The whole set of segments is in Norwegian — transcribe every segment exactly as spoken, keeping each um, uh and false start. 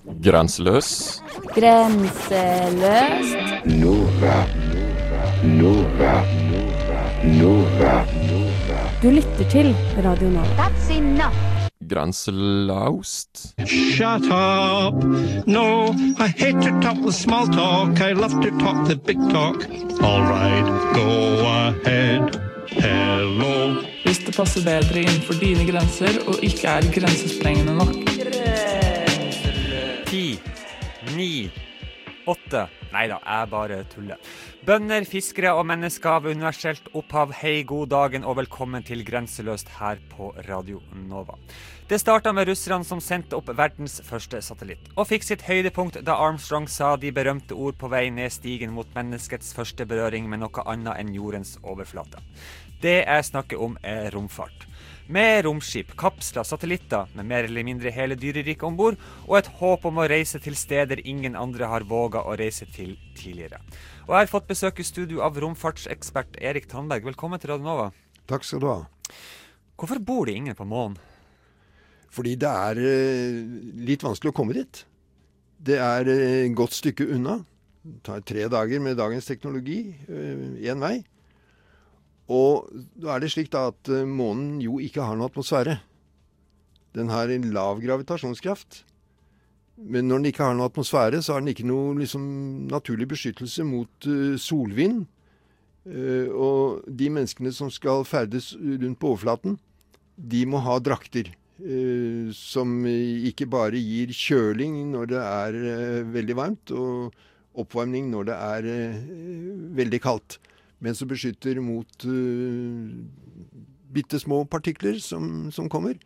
Grenseløs. Grenseløst. Nova. Nova. Nova. Du lytter til Radio Nova. That's enough. Grenselaust. Shut up! No, I hate to talk the small talk. I love to talk the big talk. All right, go ahead. Hello. Hvis det passer bedre innenfor dine grenser og ikke er grensesprengende nok. Ti, ni, åtte. Neida, jeg bare tuller. Bønder, fiskere og mennesker av universelt opphav, hei, god dagen og velkommen til Grenseløst her på Radio Nova. Det startet med russerne som sendte opp verdens første satellitt, og fikk sitt høydepunkt da Armstrong sa de berømte ord på vei ned stigen mot menneskets første berøring med noe annet enn jordens overflate. Det jeg snakker om er romfart. Med romskip, kapsler, satellitter, med mer eller mindre hele dyreriket ombord, og et håp om å reise til steder ingen andre har våget å reise til tidligere. Og jeg har fått besøk i studio av romfartsekspert Erik Tandberg. Velkommen til Radio Nova. Takk skal du ha. Hvorfor bor det ingen på månen? Fordi det er litt vanskelig å komme dit. Det er et godt stykke unna. Det tar tre dager med dagens teknologi, en vei. Og da er det slik da at månen jo ikke har noen atmosfære. Den har en lav gravitasjonskraft. Men når den ikke har noen atmosfære, så har den ikke noe liksom, naturlig beskyttelse mot uh, solvind. Uh, og de menneskene som skal ferdes rundt på overflaten, de må ha drakter. Uh, som ikke bare gir kjøling når det er uh, veldig varmt, og oppvarmning når det er uh, veldig kaldt. Men som beskytter mot uh, bittesmå partikler som, som kommer.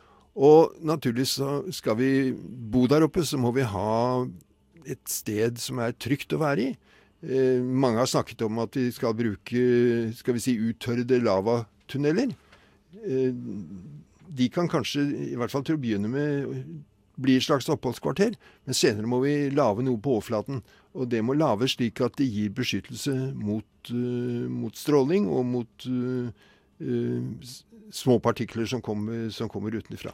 Og naturligvis så skal vi bo der oppe, så må vi ha et sted som er trygt å være i. Eh, mange har snakket om at vi skal bruke, skal vi si, uttørrede lavatunneler. Eh, de kan kanskje, i hvert fall til å begynne med, bli et slags oppholdskvarter, men senere må vi lave noe på overflaten. Og det må laves slik at det gir beskyttelse mot, uh, mot stråling og mot uh, uh, små partikler som kommer, som kommer utenfra.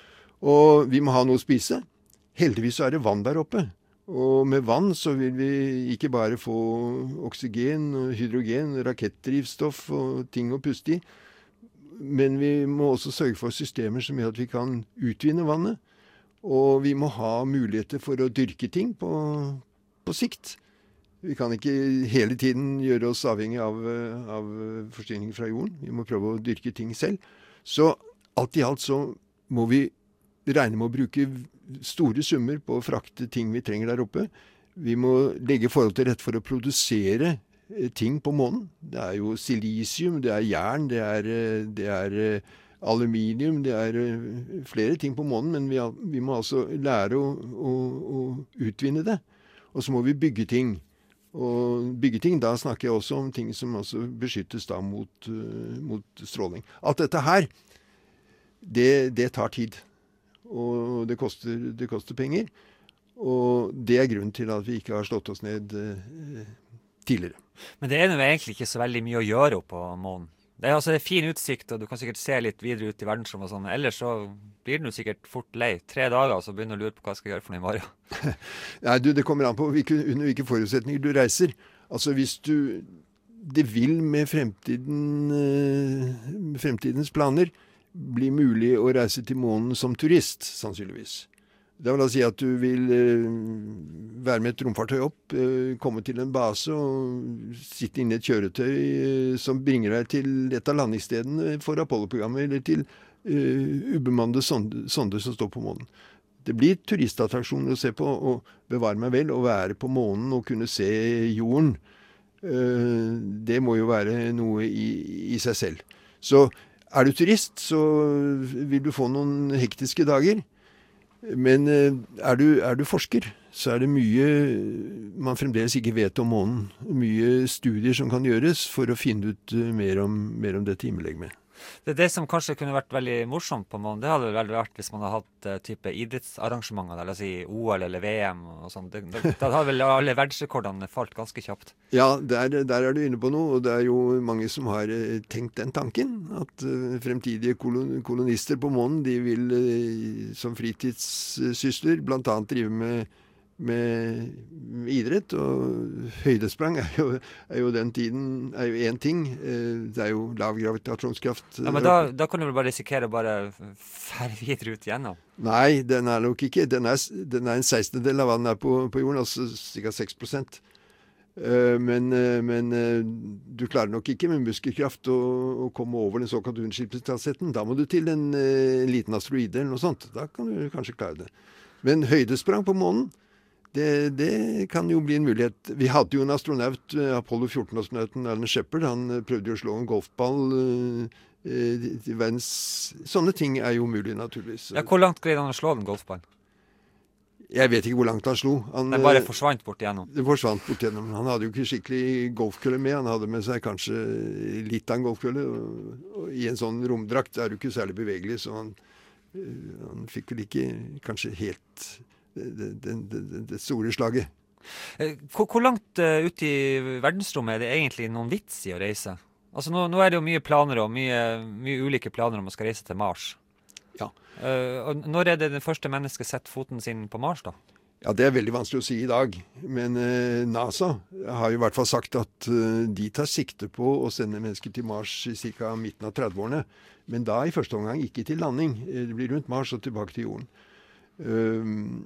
Og vi må ha noe å spise. Heldigvis er det vann der oppe. Og med vann så vil vi ikke bare få oksygen, hydrogen, rakettdrivstoff og ting å puste i, men vi må også sørge for systemer som gjør at vi kan utvinne vannet. Og vi må ha muligheter for å dyrke ting på, på sikt. Vi kan ikke hele tiden gjøre oss avhengig av, av forsyning fra jorden. Vi må prøve å dyrke ting selv. Så alt i alt så må vi regne med å bruke store summer på å frakte ting vi trenger der oppe. Vi må legge forhold til rette for å produsere ting på månen. Det er jo silisium, det er jern, det er, det er aluminium, det er flere ting på månen, men vi, vi må altså lære å, å, å utvinne det. Og så må vi bygge ting. Og bygge ting, da snakker jeg også om ting som også beskyttes da mot, uh, mot stråling. Alt dette her, det, det tar tid. Og det koster, det koster penger. Og det er grunnen til at vi ikke har slått oss ned uh, tidligere. Men det er jo egentlig ikke så veldig mye å gjøre opp på månen. Det er altså en fin utsikt, og du kan sikkert se litt videre ut i verdensrommet og sånn. Ellers så blir du sikkert fort lei. Tre dager, så begynner du å lure på hva jeg skal gjøre for noe i morgen. Nei, du, det kommer an på hvilke, under hvilke forutsetninger du reiser. Altså hvis du, det vil med fremtiden, med fremtidens planer bli mulig å reise til månen som turist, sannsynligvis. Det vil da si at du vil eh, være med et romfartøy opp, eh, komme til en base og sitte inne i et kjøretøy eh, som bringer deg til et av landingsstedene for Apollo-programmet, eller til eh, ubemannede sonder, sonder som står på månen. Det blir turistattraksjoner å se på, og bevare meg vel, å være på månen og kunne se jorden. Eh, det må jo være noe i, i seg selv. Så er du turist, så vil du få noen hektiske dager. Men er du, er du forsker, så er det mye man fremdeles ikke vet om månen. Mye studier som kan gjøres for å finne ut mer om, mer om dette himmellegemet. Det, det som kanskje kunne vært veldig morsomt på månen, det hadde vel vært hvis man hadde hatt uh, type idrettsarrangementer, eller si O L eller V M og sånn. Da hadde vel alle verdensrekordene falt ganske kjapt. Ja, der, der er du inne på noe, og det er jo mange som har uh, tenkt den tanken, at uh, fremtidige kolon kolonister på månen, de vil uh, som fritidssysler blant annet drive med med idrett, og høydesprang er jo, er jo den tiden, er jo en ting. Det er jo lav gravitasjonskraft. Ja, men da, da kan du vel bare risikere å bare færre videre ut igjennom? Nei, den er nok ikke. Den er, den er en sekstendedel av hva den er på, på jorden, altså ca. seks prosent. Men, men du klarer nok ikke med muskelkraft å, å komme over den såkalte unnskipningshastigheten. Da må du til en, en liten asteroide eller noe sånt. Da kan du kanskje klare det. Men høydesprang på månen, Det, det kan jo bli en mulighet. Vi hadde jo en astronaut, Apollo fjorten-astronauten Alan Shepard, han prøvde jo å slå en golfball eh, til verdens... Sånne ting er jo mulig, naturligvis. Ja, hvor langt greide han å slå den golfballen? Jeg vet ikke hvor langt han slo. Han, Den bare forsvant bort igjennom? Det forsvant bort igjennom. Han hadde jo ikke skikkelig golfkølle med. Han hadde med seg kanskje litt av en golfkølle. Og, og i en sånn romdrakt er du ikke særlig bevegelig, så han, han fikk vel ikke kanskje helt... Det, det, det, det store slaget. Hvor, hvor langt uh, ut i verdensrommet er det egentlig noen vits i å reise? Altså nå, nå er det jo mye planer og mye, mye ulike planer om å skal reise til Mars. Ja. Uh, og når er det det første mennesket setter foten sin på Mars da? Ja, det er veldig vanskelig å si i dag. Men uh, NASA har jo i hvert fall sagt at uh, de tar sikte på å sende mennesker til Mars i ca. midten av trettiårene. Men da i første omgang ikke til landing. Det blir rundt Mars og tilbake til jorden. Uh,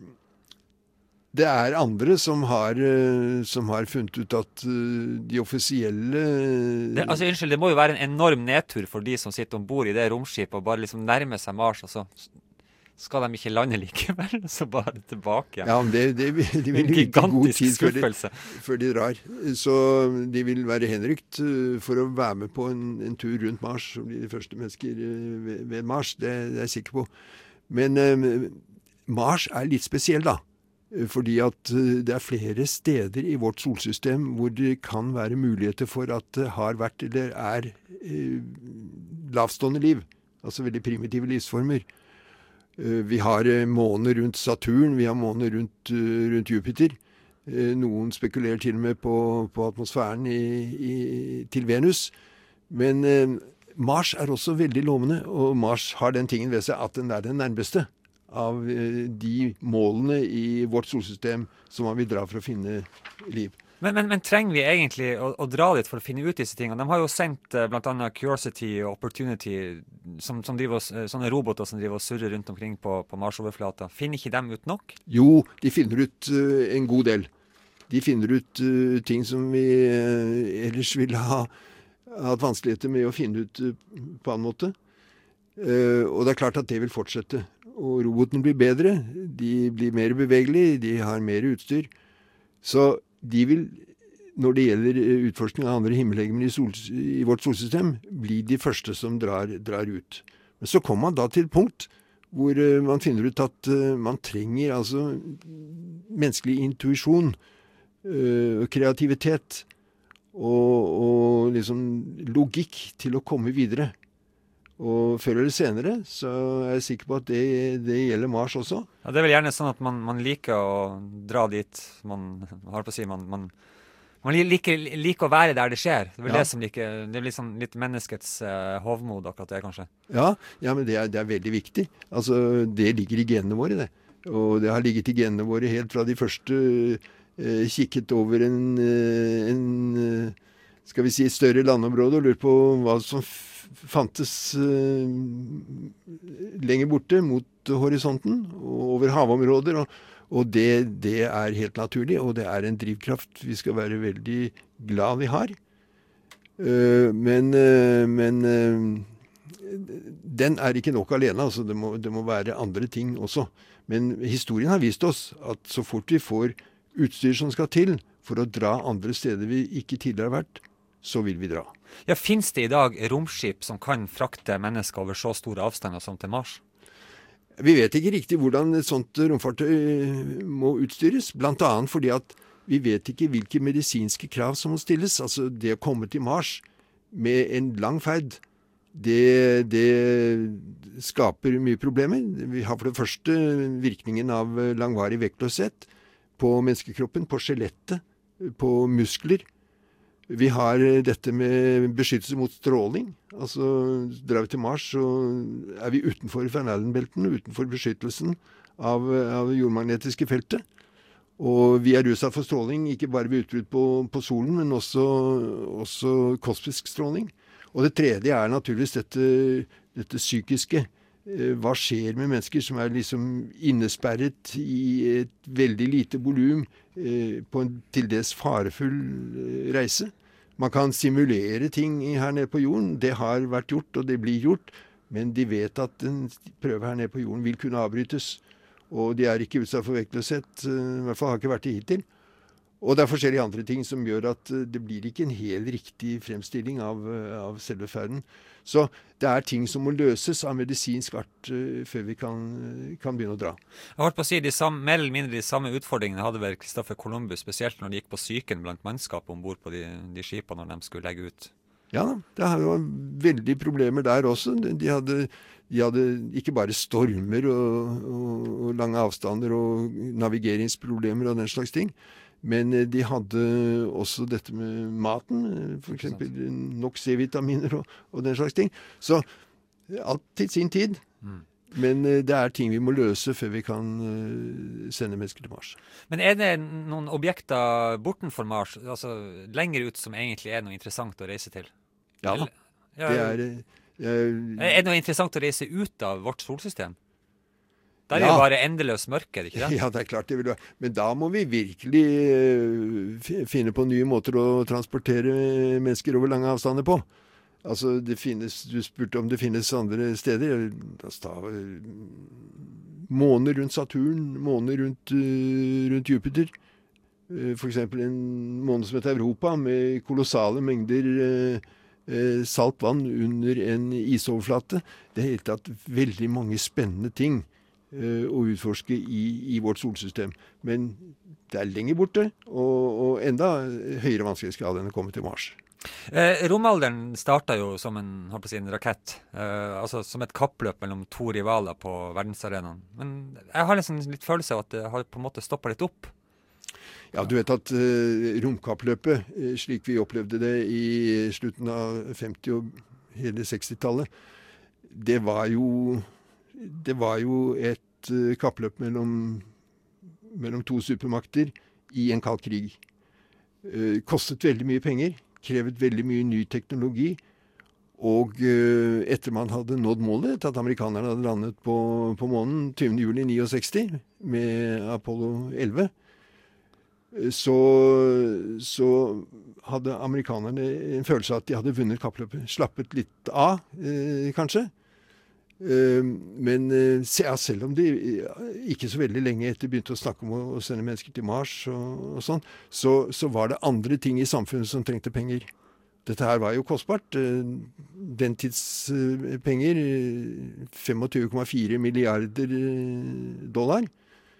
Det er andre som har, som har funnet ut at de offisielle... Det, altså, unnskyld, det må jo være en enorm nedtur for de som sitter ombord i det romskipet og bare liksom nærmer seg Mars, og så skal de ikke lande likevel, så bare tilbake igjen. Ja, men det, det, de vil ikke god tid før de, før de drar. Så de vil være henrykt for å være med på en, en tur rundt Mars, og bli de første mennesker ved, ved Mars, det, det er jeg sikker på. Men um, Mars er litt spesiell da. Fordi at det er flere steder i vårt solsystem hvor det kan være muligheter for at det har vært eller er eh, lavstående liv. Altså veldig primitive livsformer. Eh, vi har eh, måner rundt Saturn, vi har måner rundt, uh, rundt Jupiter. Eh, noen spekulerer til og med på, på atmosfæren i, i, til Venus. Men eh, Mars er også veldig lovende, og Mars har den tingen ved seg at den er den nærmeste av de målene i vårt solsystem som man vil dra for å finne liv. Men, men, men trenger vi egentlig å, å dra dit for å finne ut disse tingene? De har jo sendt uh, blant annet Curiosity og Opportunity, som, som driver, uh, sånne roboter som driver og surrer rundt omkring på, på Mars-overflata. Finner ikke dem ut nok? Jo, de finner ut uh, en god del. De finner ut uh, ting som vi uh, ellers ville ha hatt vanskeligheter med å finne ut uh, på annen måte. Uh, og det er klart at det vil fortsette. Og robotene blir bedre, de blir mer bevegelige, de har mer utstyr. Så de vil, når det gjelder utforskning av andre himmellegemer i, sol, i vårt solsystem, bli de første som drar, drar ut. Men så kommer man da til et punkt hvor uh, man finner ut at uh, man trenger altså menneskelig intuisjon, uh, kreativitet og, og liksom logikk til å komme videre. Og før eller senere så er jeg sikker på at det, det gjelder Mars også. Ja, det er vel gjerne sånn at man, man liker å dra dit, man har på å si, man, man, man liker, liker å være der det skjer. Det er vel ja. det som liker, det er liksom litt menneskets uh, hovmod akkurat det, kanskje. Ja, ja men det er, det er veldig viktig. Altså, det ligger i genene våre, det. Og det har ligget i genene våre helt fra de første uh, kikket over en, uh, en uh, skal vi si, større landområde og lurt på hva som fantes uh, lenger borte mot horisonten og over havområder, og, og det, det er helt naturlig, og det er en drivkraft vi skal være veldig glad vi har. Uh, men uh, men uh, den er ikke nok alene, altså det må, det må være andre ting også. Men historien har vist oss at så fort vi får utstyr som skal til for å dra andre steder vi ikke tidligere har vært, så vil vi dra. Ja, finnes det i dag romskip som kan frakte mennesker over så store avstander som til Mars? Vi vet ikke riktig hvordan et sånt romfartøy må utstyres, blant annet fordi at vi vet ikke hvilke medisinske krav som må stilles. Altså det å komme til Mars med en lang ferd det, det skaper mye problemer. Vi har for det første virkningen av langvarig vektløshet på menneskekroppen, på skjelettet, på muskler. Vi har dette med beskyttelse mot stråling. Altså, drar vi til Mars, så er vi utenfor Van Allen-belten, utenfor beskyttelsen av, av jordmagnetiske feltet. Og vi er utsatt for stråling, ikke bare ved utbrudd på, på solen, men også, også kosmisk stråling. Og det tredje er naturligvis dette, dette psykiske. Hva skjer med mennesker som er liksom innesperret i et veldig lite volum på en til dels farefull reise? Man kan simulere ting her nede på jorden. Det har vært gjort, og det blir gjort. Men de vet at en prøve her nede på jorden vil kunne avbrytes. Og de er ikke utsatt for vektløshet. I hvert fall har ikke vært det hittil. Og det er forskjellige andre ting som gjør at det blir ikke en helt riktig fremstilling av, av selve ferden. Så det er ting som må løses av medisinsk art uh, før vi kan, kan begynne å dra. Jeg holdt på å si, de samme, mer eller mindre de samme utfordringene hadde vel Christopher Columbus, spesielt når de gikk på syken blant mannskap ombord på de, de skipene når de skulle legge ut. Ja, det var veldig problemer der også. De hadde, de hadde ikke bare stormer og, og, og lange avstander og navigeringsproblemer og den slags ting. Men de hadde også dette med maten, for eksempel nok C-vitaminer og, og den slags ting. Så alt til sin tid. Mm. Men det er ting vi må løse før vi kan sende mennesker til Mars. Men er det noen objekter bortenfor Mars, altså lenger ut, som egentlig er noe interessant å reise til? Ja da. Ja, det er, jeg, er det noe interessant å reise ut av vårt solsystem? Der er ja. jo bare endeløs mørke, ikke det? Ja, det er klart det vil være. Men da må vi virkelig uh, finne på nye måter å transportere mennesker over lange avstander på. Altså, det finnes, du spurte om det finnes andre steder. Altså, da, uh, måner rundt Saturn, måner rundt, uh, rundt Jupiter. Uh, for eksempel en måne som heter Europa, med kolossale mengder uh, uh, salt vann under en isoverflate. Det er helt tatt veldig mange spennende ting å utforske i, i vårt solsystem. Men det er lenger borte, og, og enda høyere vanskelighetsgrad enn å komme til Mars. Eh, romalderen startet jo som en, håper jeg å si, en rakett, eh, altså som et kappløp mellom to rivaler på verdensarenaen. Men jeg har liksom litt følelse av at det har på en måte stoppet litt opp. Ja, du vet at eh, romkappløpet, eh, slik vi opplevde det i slutten av femti- og hele sekstitallet, det var jo Det var jo et uh, kappløp mellom, mellom to supermakter i en kald krig. Uh, kostet veldig mye penger, krevet veldig mye ny teknologi, og uh, etter man hadde nådd målet, etter at amerikanerne hadde landet på, på månen tyvende juli sekstini med Apollo elleve, uh, så, så hadde amerikanerne en følelse av at de hadde vunnet kappløpet, slappet litt av, uh, kanskje. Uh, men uh, ja, selv om de uh, ikke så veldig lenge etter begynte å snakke om å, å sende mennesker til Mars og, og sånn, så, så var det andre ting i samfunnet som trengte penger. Dette her var jo kostbart. Uh, den tids uh, penger, uh, tjuefem komma fire milliarder uh, dollar.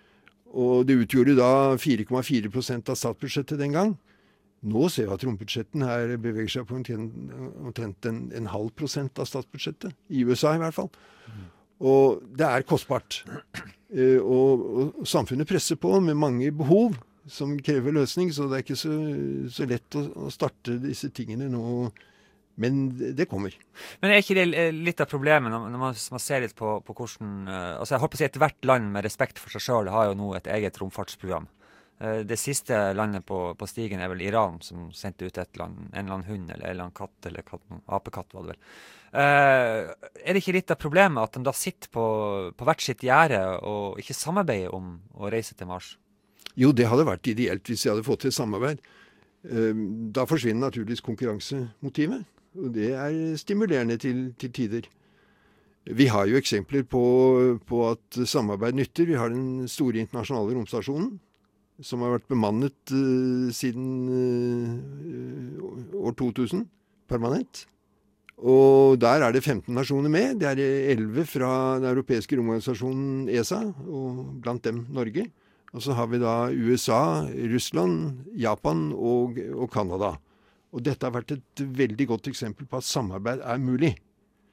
Og det utgjorde da fire komma fire prosent av statsbudsjettet den gang. Nå ser vi at rombudsjetten her beveger seg på omtrent en, en halv prosent av statsbudsjettet. I U S A i hvert fall. Mm. Og det er kostbart. Eh, og, og samfunnet presser på med mange behov som krever løsning, så det er ikke så, så lett å, å starte disse tingene nå. Men det, det kommer. Men er ikke det litt av problemet når man, når man ser litt på, på hvordan... Altså jeg håper å si at hvert land med respekt for seg selv har jo nå et eget romfartsprogram. Det siste landet på, på stigen er vel Iran, som sendte ut et land, en eller annen hund, eller en eller annen katt, eller katt, apekatt var det vel. Uh, er det ikke litt av problemet at de da sitter på, på hvert sitt gjerde og ikke samarbeider om å reise til Mars? Jo, det hadde vært ideelt hvis jeg hadde fått til samarbeid. Uh, da forsvinner naturligvis konkurransemotivet, og det er stimulerende til, til tider. Vi har jo eksempler på, på at samarbeid nytter. Vi har den store internasjonale romstasjonen, som har vært bemannet uh, siden uh, år to tusen, permanent. Og der er det femten nasjoner med. Det er elleve fra den europeiske romorganisasjonen E S A, og blant dem Norge. Og så har vi da U S A, Russland, Japan og, og Canada. Og dette har vært et veldig godt eksempel på at samarbeid er mulig.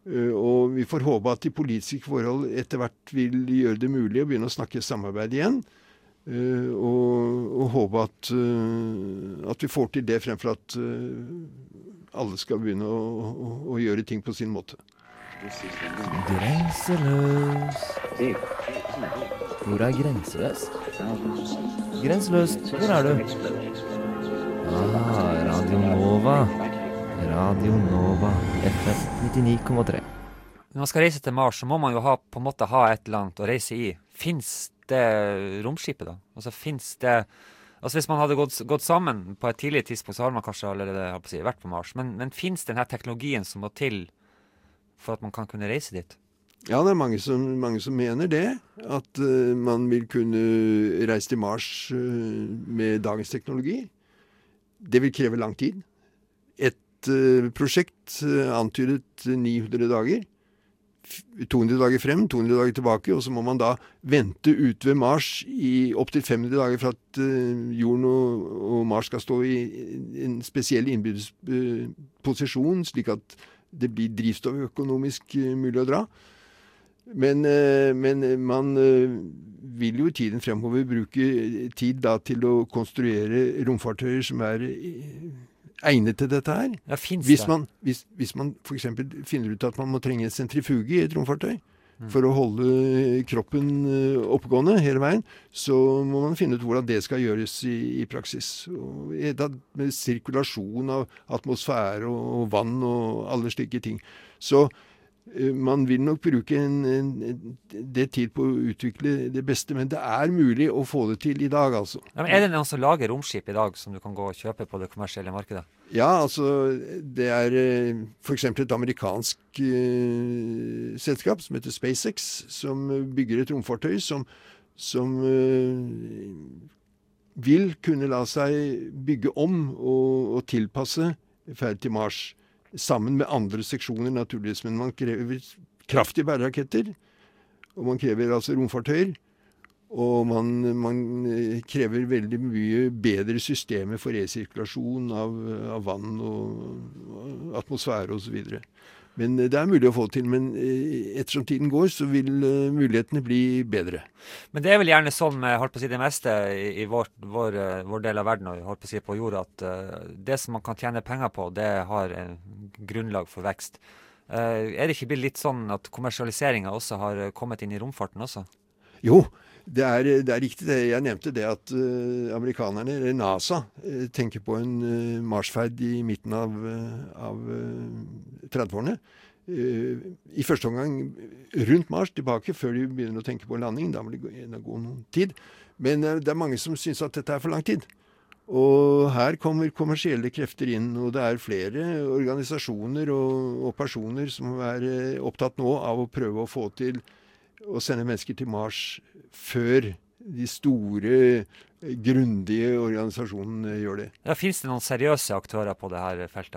Og vi får håpe at de politiske forhold etter hvert vil gjøre det mulig å begynne å snakke samarbeid igjen. Og, og håpe at, at vi får til det fremfor at alle skal begynne å, å, å gjøre ting på sin måte. Grenseløs. Hvor er grenseløs? Grenseløs, hvor er du? Ah, Radio Nova. Radio Nova, F M nittini komma tre. Når man skal reise til Mars, så må man jo ha, på en måte ha et eller annet å reise i. Finns det romskipet da? Altså, finns det... Altså, hvis man hadde gått, gått sammen på et tidlig tidspunkt, så har man kanskje allerede på å si, vært på Mars. Men, men finns denne teknologien som må til for at man kan kunne reise dit? Ja, det er mange som, mange som mener det. At uh, man vil kunne reise til Mars uh, med dagens teknologi. Det vil kreve lang tid. Et prosjekt antydet ni hundre dager, to hundre dager frem, to hundre dager tilbake, og så må man da vente ut ved Mars i opp til fem hundre dager for at jorden og, og Mars skal stå i en spesiell innbyrdes posisjon, slik at det blir drivstofføkonomisk mulig å dra. Men, men man vil jo i tiden fremover bruke tid da til å konstruere romfartøyer som er egnet til dette her. Ja, finnes hvis det? Man, hvis, hvis man for eksempel finner ut at man må trenge en sentrifuge i et romfartøy mm. for å holde kroppen oppgående hele veien, så må man finne ut hvordan det skal gjøres i, i praksis. Og, med sirkulasjon av atmosfære og, og vann og alle slike ting. Så man vil nok bruke en, en, det tid på å utvikle det beste, men det er mulig å få det til i dag, altså. Ja, men er det noen som lager romskip i dag som du kan gå og kjøpe på det kommersielle markedet? Ja, altså, det er for eksempel et amerikansk uh, selskap som heter SpaceX, som bygger et romfartøy som, som uh, vil kunne la seg bygge om og, og tilpasse ferd til Mars. Sammen med andre seksjoner naturligvis, men man krever kraftige bæreraketter, og man krever altså romfartøyer, og man, man krever veldig mye bedre systemer for resirkulasjon av, av vann og, og atmosfære og så videre. Men det er mulig å få til, men ettersom tiden går, så vil mulighetene bli bedre. Men det er vel gjerne sånn med, holdt på å si, det meste i, i vår, vår, vår del av verden, og holdt på å si på jorda, at uh, det som man kan tjene penger på, det har en grunnlag for vekst. Uh, er det ikke blitt litt sånn at kommersialiseringen også har kommet inn i romfarten også? Jo, det er, det er riktig det. Jeg nevnte det at uh, amerikanerne, eller NASA, uh, tenker på en uh, Marsferd i midten av, uh, av uh, trettiårene. Uh, I første omgang rundt Mars tilbake, før de begynner å tenke på landing. Da må det gå, gå noen tid. Men uh, det er mange som synes at dette er for lang tid. Og her kommer kommersielle krefter inn, og det er flere organisasjoner og, og personer som er uh, opptatt nå av å prøve å få til å sende mennesker til Mars før de store, grundige organisasjonene gjør det. Ja, finnes det noen seriøse aktører på det her feltet?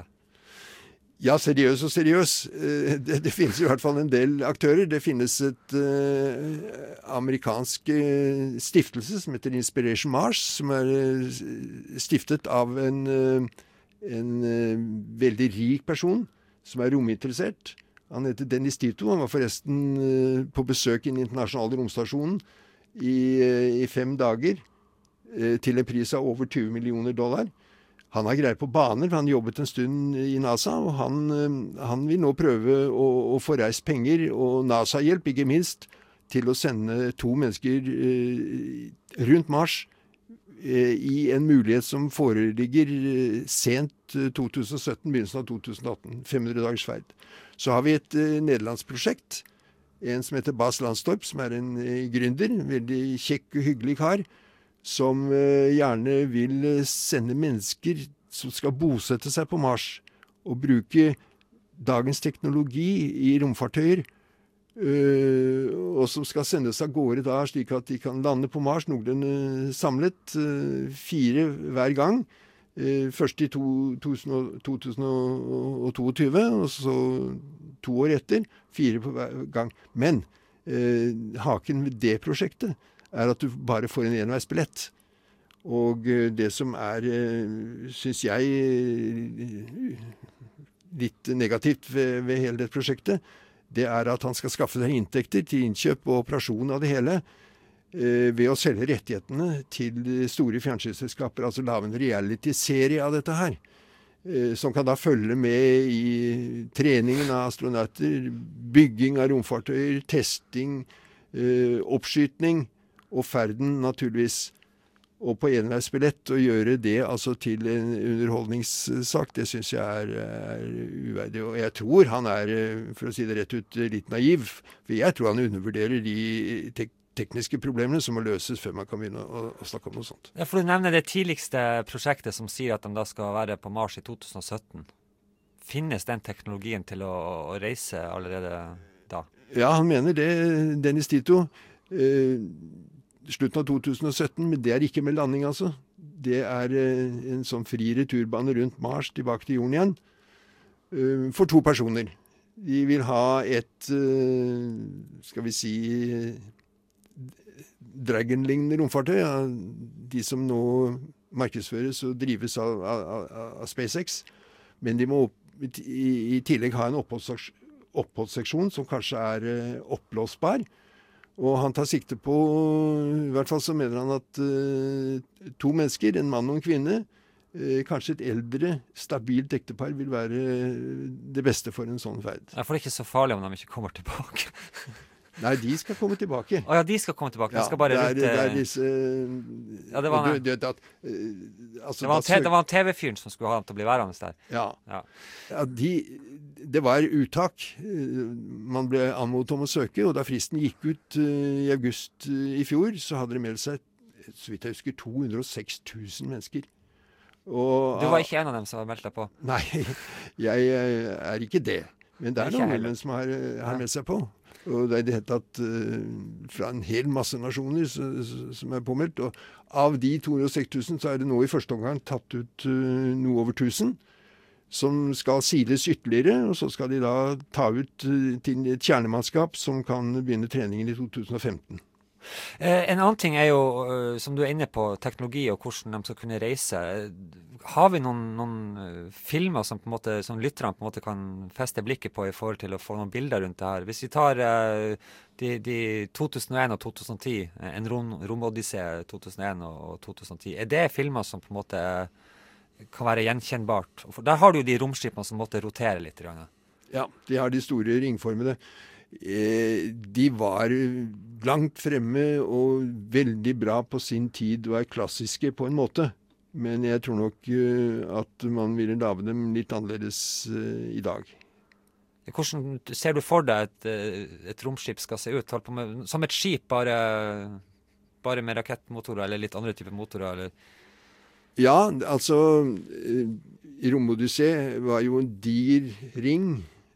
Ja, seriøs og seriøs. Det, det finnes i hvert fall en del aktører. Det finnes et uh, amerikansk uh, stiftelse som heter Inspiration Mars, som er uh, stiftet av en, uh, en uh, veldig rik person som er rominteressert. Han heter Dennis Tito. Han var forresten uh, på besøk i den internasjonale romstasjonen i, uh, i fem dager uh, til en pris av over tjue millioner dollar. Han har greie på baner, for han jobbet en stund i NASA, og han, uh, han vil nå prøve å, å få reist penger og NASA-hjelp, ikke minst, til å sende to mennesker uh, rundt Mars uh, i en mulighet som foreligger uh, sent uh, to tusen og sytten, begynnelsen av to tusen og atten, fem hundre dagers ferd. Så har vi et uh, nederlandsprosjekt, en som heter Bas Landstorp, som er en uh, gründer, en veldig kjekk og hyggelig kar, som uh, gjerne vil uh, sende mennesker som skal bosette seg på Mars, og bruke dagens teknologi i romfartøyer, uh, og som skal sendes av gårde da, slik at de kan lande på Mars noenlunde samlet, uh, fire hver gang, først i to tusen tjueto, og så to år etter, fire på hver gang. Men eh, haken med det prosjektet er at du bare får en enveisbillett. Og eh, det som er, eh, synes jeg, eh, litt negativt ved, ved hele det prosjektet, det er at han skal skaffe seg inntekter til innkjøp og operasjon av det hele eh, ved å selge rettighetene til store fjernsynsselskaper, altså lave en reality-serie av dette her, eh, som kan da følge med i treningen av astronauter, bygging av romfartøyer, testing, eh, oppskytning og ferden naturligvis. Og på enveisbillett å gjøre det altså til en underholdningssak, det synes jeg er, er uverdig. Og jeg tror han er, for å si det rett ut, litt naiv. For jeg tror han undervurderer de tek tekniske problemene som må løses før man kan begynne å, å snakke om noe sånt. Ja, for du nevner det tidligste prosjektet som sier at de da skal være på Mars i to tusen og sytten. Finnes den teknologien til å, å reise allerede da? Ja, han mener det, Dennis Tito. Eh, slutten av to tusen og sytten, men det er ikke med landing altså. Det er eh, en sånn fri returbane rundt Mars tilbake til jorden igjen, eh, for to personer. De vil ha et, eh, skal vi si, Dragon-lignende romfartøy, ja, de som nå markedsføres og drives av, av, av SpaceX, men de må i, i tillegg ha en oppholdsseksjon, oppholdsseksjon som kanskje er eh, oppblåsbar. Og han tar sikte på, i hvert fall så mener han at uh, to mennesker, en mann og en kvinne, uh, kanskje et eldre, stabilt ektepar vil være det beste for en sånn ferd. Ja, for det er ikke så farlig om de ikke kommer tilbake. Nei, de skal komme tilbake. Å ja, de skal komme tilbake. De skal bare ja, det, er, rute... det er disse... Ja, det var han. Det, det, at, uh, altså, det var han, han T V-fyren som skulle ha ham til å bli værende der. Ja. Ja. Ja, de... Det var uttak. Man ble anmodet om å søke, og da fristen gikk ut i august i fjor, så hadde det meldt seg, så vidt jeg husker, to hundre og seks tusen mennesker. Og, du var ikke en av dem som hadde meldt deg på? Nei, jeg er ikke det. Men det er noen nordmenn som har, har meldt seg på. Og det er det at uh, fra en hel masse nasjoner så, som er påmeldt. Og av de to hundre og seks tusen så er det nå i første omgang tatt ut uh, noe over tusen. Som skal siles ytterligere, og så skal de da ta ut til et kjernemannskap som kan begynne treningen i to tusen og femten. Eh, en annen ting er jo, uh, som du er inne på, teknologi og hvordan de skal kunne reise. Har vi noen, noen uh, filmer som, på en måte, som lytterne på en måte kan feste blikket på i forhold til å få noen bilder rundt det her? Hvis vi tar uh, de, de to tusen og en og to tusen og ti, en rom, romodyssé to tusen og en og to tusen og ti, er det filmer som på en måte kan være gjenkjennbart? For der har du jo de romskipene som måtte rotere litt. Ja, de har de store ringformene. Eh, de var langt fremme og veldig bra på sin tid og er klassiske på en måte. Men jeg tror nok uh, at man ville lage dem litt annerledes uh, i dag. Hvordan ser du for deg et, et romskip skal se ut? Med, som et skip, bare, bare med rakettmotorer eller litt andre typer motorer? Eller? Ja, altså Romodyssé var jo en diger ring.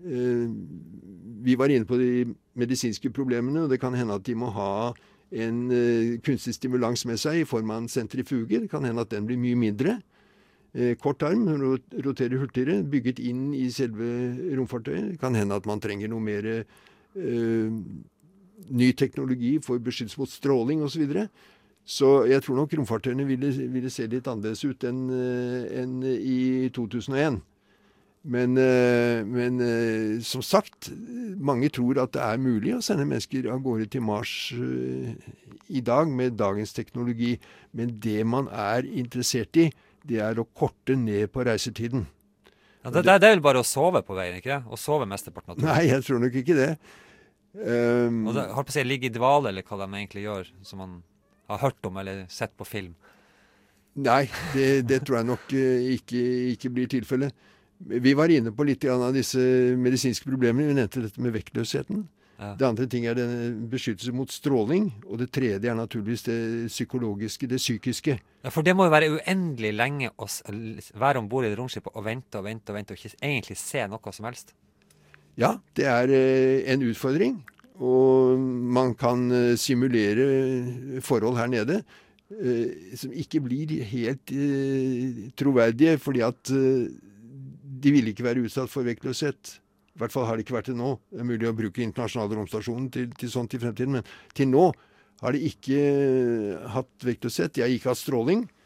Vi var inne på de medisinske problemene, og det kan hende at de må ha en kunstig stimulans med seg i form av en sentrifuge. Det kan hende at den blir mye mindre. Kort arm, roterer hurtigere, bygget inn i selve romfartøyet. Det kan hende at man trenger noe mer øh, ny teknologi for beskyttelse mot stråling og så videre. Så jeg tror nok romfartøyene ville, ville se litt annerledes ut enn, enn i to tusen og en. Men, men som sagt, mange tror at det er mulig å sende mennesker av gårde til Mars i dag med dagens teknologi. Men det man er interessert i, det er å korte ned på reisetiden. Ja, det, det er vel bare å sove på veien, ikke det? Å sove mesteparten av tiden. Nei, jeg tror nok ikke det. Um, og det, holdt på å si, ligge i dvale, eller hva de egentlig gjør, som man har hørt om eller sett på film. Nei, det, det tror jeg nok ikke, ikke blir tilfellet. Vi var inne på litt av disse medisinske problemene. Vi nevnte dette med vektløsheten. Ja. Det andre ting er den beskyttelse mot stråling, og det tredje er naturligvis det psykologiske, det psykiske. Ja, for det må jo være uendelig lenge å være ombord i det romskipet og vente og vente og vente og ikke egentlig se noe som helst. Ja, det er en utfordring, og man kan simulere forhold her nede som ikke blir helt troverdige, fordi at de vil ikke være utsatt for vektløshet. I hvert fall har det ikke vært det nå. Det er mulig å bruke internasjonale romstasjonen til, til sånt i fremtiden, men til nå har de ikke hatt vektløshet. De har ikke hatt stråling.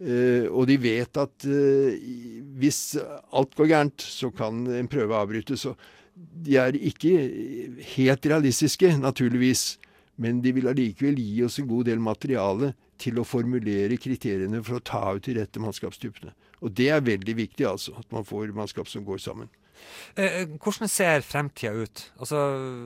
Uh, og de vet at uh, hvis alt går gærent, så kan en prøve avbrytes. Så de er ikke helt realistiske, naturligvis, men de vil allikevel gi oss en god del materiale til å formulere kriteriene for å ta ut de rette mannskapstypene. Og det er veldig viktig, altså, at man får mannskap som går sammen. Eh, hvordan ser fremtiden ut? Altså,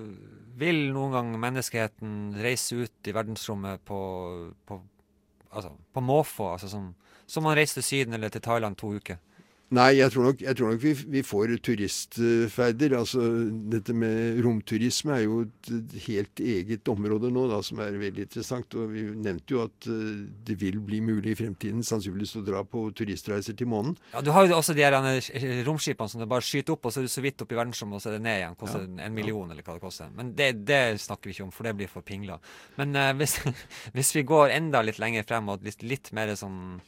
vil noen gang menneskeheten reise ut i verdensrommet på, på, altså, på måfå, altså som, som man reiser til Syden eller til Thailand to uker? Nei, jeg tror nok, jeg tror nok vi, vi får turistferder. Altså, dette med romturisme er jo et helt eget område nå, da, som er veldig interessant. Og vi nevnte jo at uh, det vil bli mulig i fremtiden sannsynligvis å dra på turistreiser til månen. Ja, du har jo også de her romskipene som det bare skyter opp, og så er det så vidt opp i verdensrommet, og så er det ned igjen. Koster ja, en million, ja. Eller hva det koster. Men det, det snakker vi ikke om, for det blir for pingla. Men uh, hvis, hvis vi går enda litt lenger frem, og litt, litt mer sånn...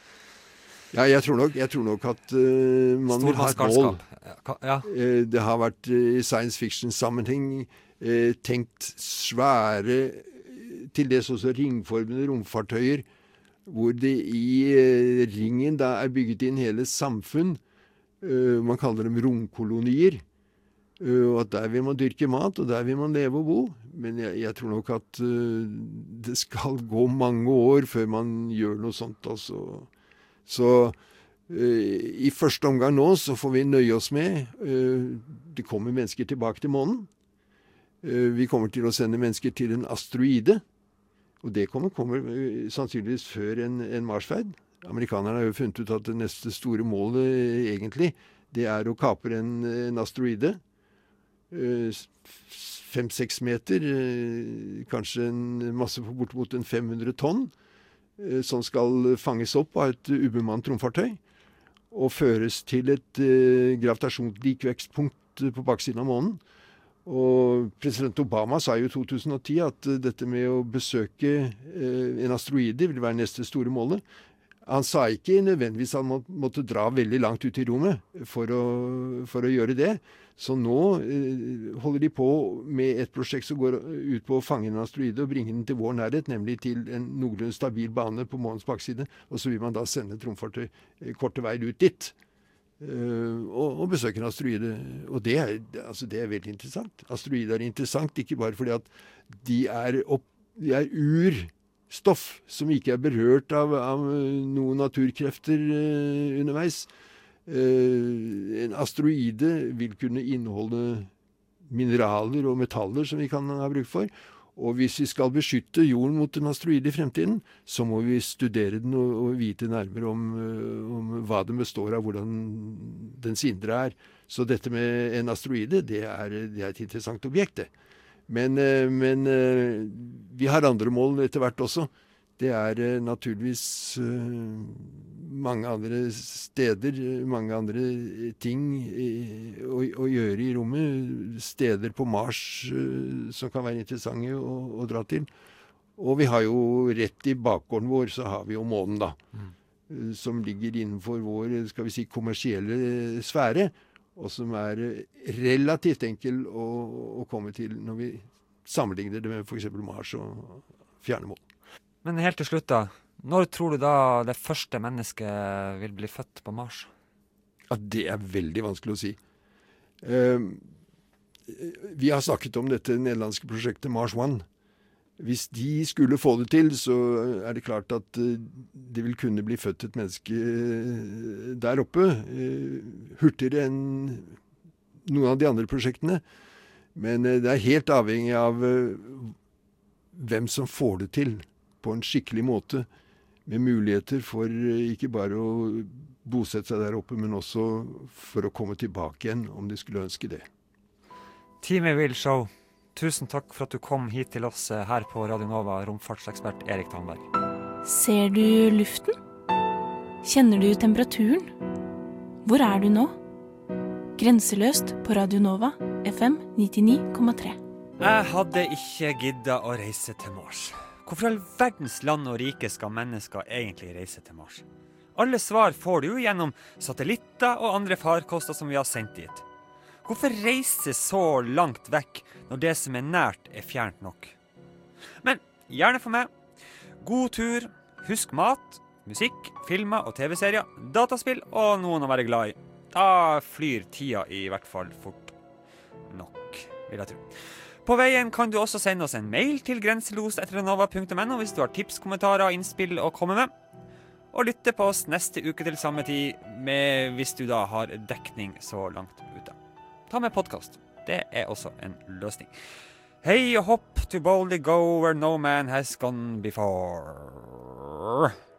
Ja, jeg tror nok, jeg tror nok at uh, man vil ha et mål. Ja. Uh, det har vært i uh, science fiction-sammenheng uh, tenkt svære, til dels også ringformede romfartøyer, hvor det i uh, ringen da er bygget inn hele samfunn. Uh, man kaller dem romkolonier. Uh, og at der vil man dyrke mat, og der vil man leve og bo. Men jeg, jeg tror nok at uh, det skal gå mange år før man gjør noe sånt, altså. Så uh, i første omgang nå så får vi nøye oss med uh, det kommer mennesker tilbake til månen. Uh, vi kommer til å sende mennesker til en asteroide, og det kommer, kommer uh, sannsynligvis før en, en Marsferd. Amerikanerne har jo funnet ut at det neste store målet uh, egentlig, det er å kapre en, en asteroide. Uh, fem-seks meter, uh, kanskje en masse på bortimot en fem hundre tonn. Som skal fanges opp av et ubemannet romfartøy og føres til et uh, gravitasjonslikvektspunkt på baksiden av månen. Og president Obama sa jo i to tusen og ti at uh, dette med å besøke uh, en asteroide vil være neste store målet. Han sa ikke nødvendigvis at han må, måtte dra veldig langt ut i rommet for å, for å gjøre det. Så nå uh, holder de på med et prosjekt som går ut på å fange en asteroide og bringe den til vår nærhet, nemlig til en noenlunde stabil bane på månens bakside. Og så vil man da sende et romfartøy uh, korte veier ut dit uh, og, og besøke en asteroide. Og det er, altså det er veldig interessant. Asteroider er interessant ikke bare fordi at de er, opp, de er urstoff som ikke er berørt av, av noen naturkrefter uh, underveis. Uh, en asteroide vil kunne inneholde mineraler og metaller som vi kan ha bruk for. Og hvis vi skal beskytte jorden mot en asteroide i fremtiden, så må vi studere den og, og vite nærmere om, uh, om hva den består av, hvordan dens indre er. Så dette med en asteroide, det er, det er et interessant objekt, det. Men, uh, men uh, vi har andre mål etter hvert også. Det er uh, naturligvis uh, mange andre steder, mange andre ting uh, å, å gjøre i rommet. Steder på Mars uh, som kan være interessante å, å dra til. Og vi har jo rett i bakgården vår, så har vi jo månen da. Mm. Uh, som ligger innenfor vår, skal vi si, kommersielle sfære. Og som er uh, relativt enkel å, å komme til når vi sammenligner det med for eksempel Mars og fjerne månen. Men helt til slutt da, når tror du da det første mennesket vil bli født på Mars? Ja, det er veldig vanskelig å si. Uh, vi har snakket om dette nederlandske prosjektet Mars One. Hvis de skulle få det til, så er det klart at uh, det vil kunne bli født et menneske uh, der oppe, uh, hurtigere enn noen av de andre prosjektene. Men uh, det er helt avhengig av uh, hvem som får det til på en skikkelig måte, med muligheter for ikke bare å bosette seg der oppe, men også for å komme tilbake igjen, om de skulle ønske det. Team Will Show, tusen takk for at du kom hit til oss her på Radio Nova, romfartsekspert Erik Tandberg. Ser du luften? Kjenner du temperaturen? Hvor er du nå? Grenseløst på Radio Nova, F M nittini komma tre. Jeg hadde ikke giddet å reise til Mars. Hvorfor all verdens land og rike skal mennesker egentlig reise til Mars? Alle svar får du jo gjennom satellitter og andre farkoster som vi har sendt dit. Hvorfor reise så langt vekk når det som er nært er fjernt nok? Men gjerne for meg. God tur, husk mat, musikk, filmer og tv-serier, dataspill og noen å være glad i. Da flyr tida i hvert fall fort nok, vil jeg tro. På veien kan du også sende oss en mail til grenselos etter radionova punktum no hvis du har tips, kommentarer og innspill å komme med. Og lytte på oss neste uke til samme tid, med, hvis du da har dekning så langt ute. Ta med podcast. Det er også en løsning. Hey, hopp to boldly go where no man has gone before.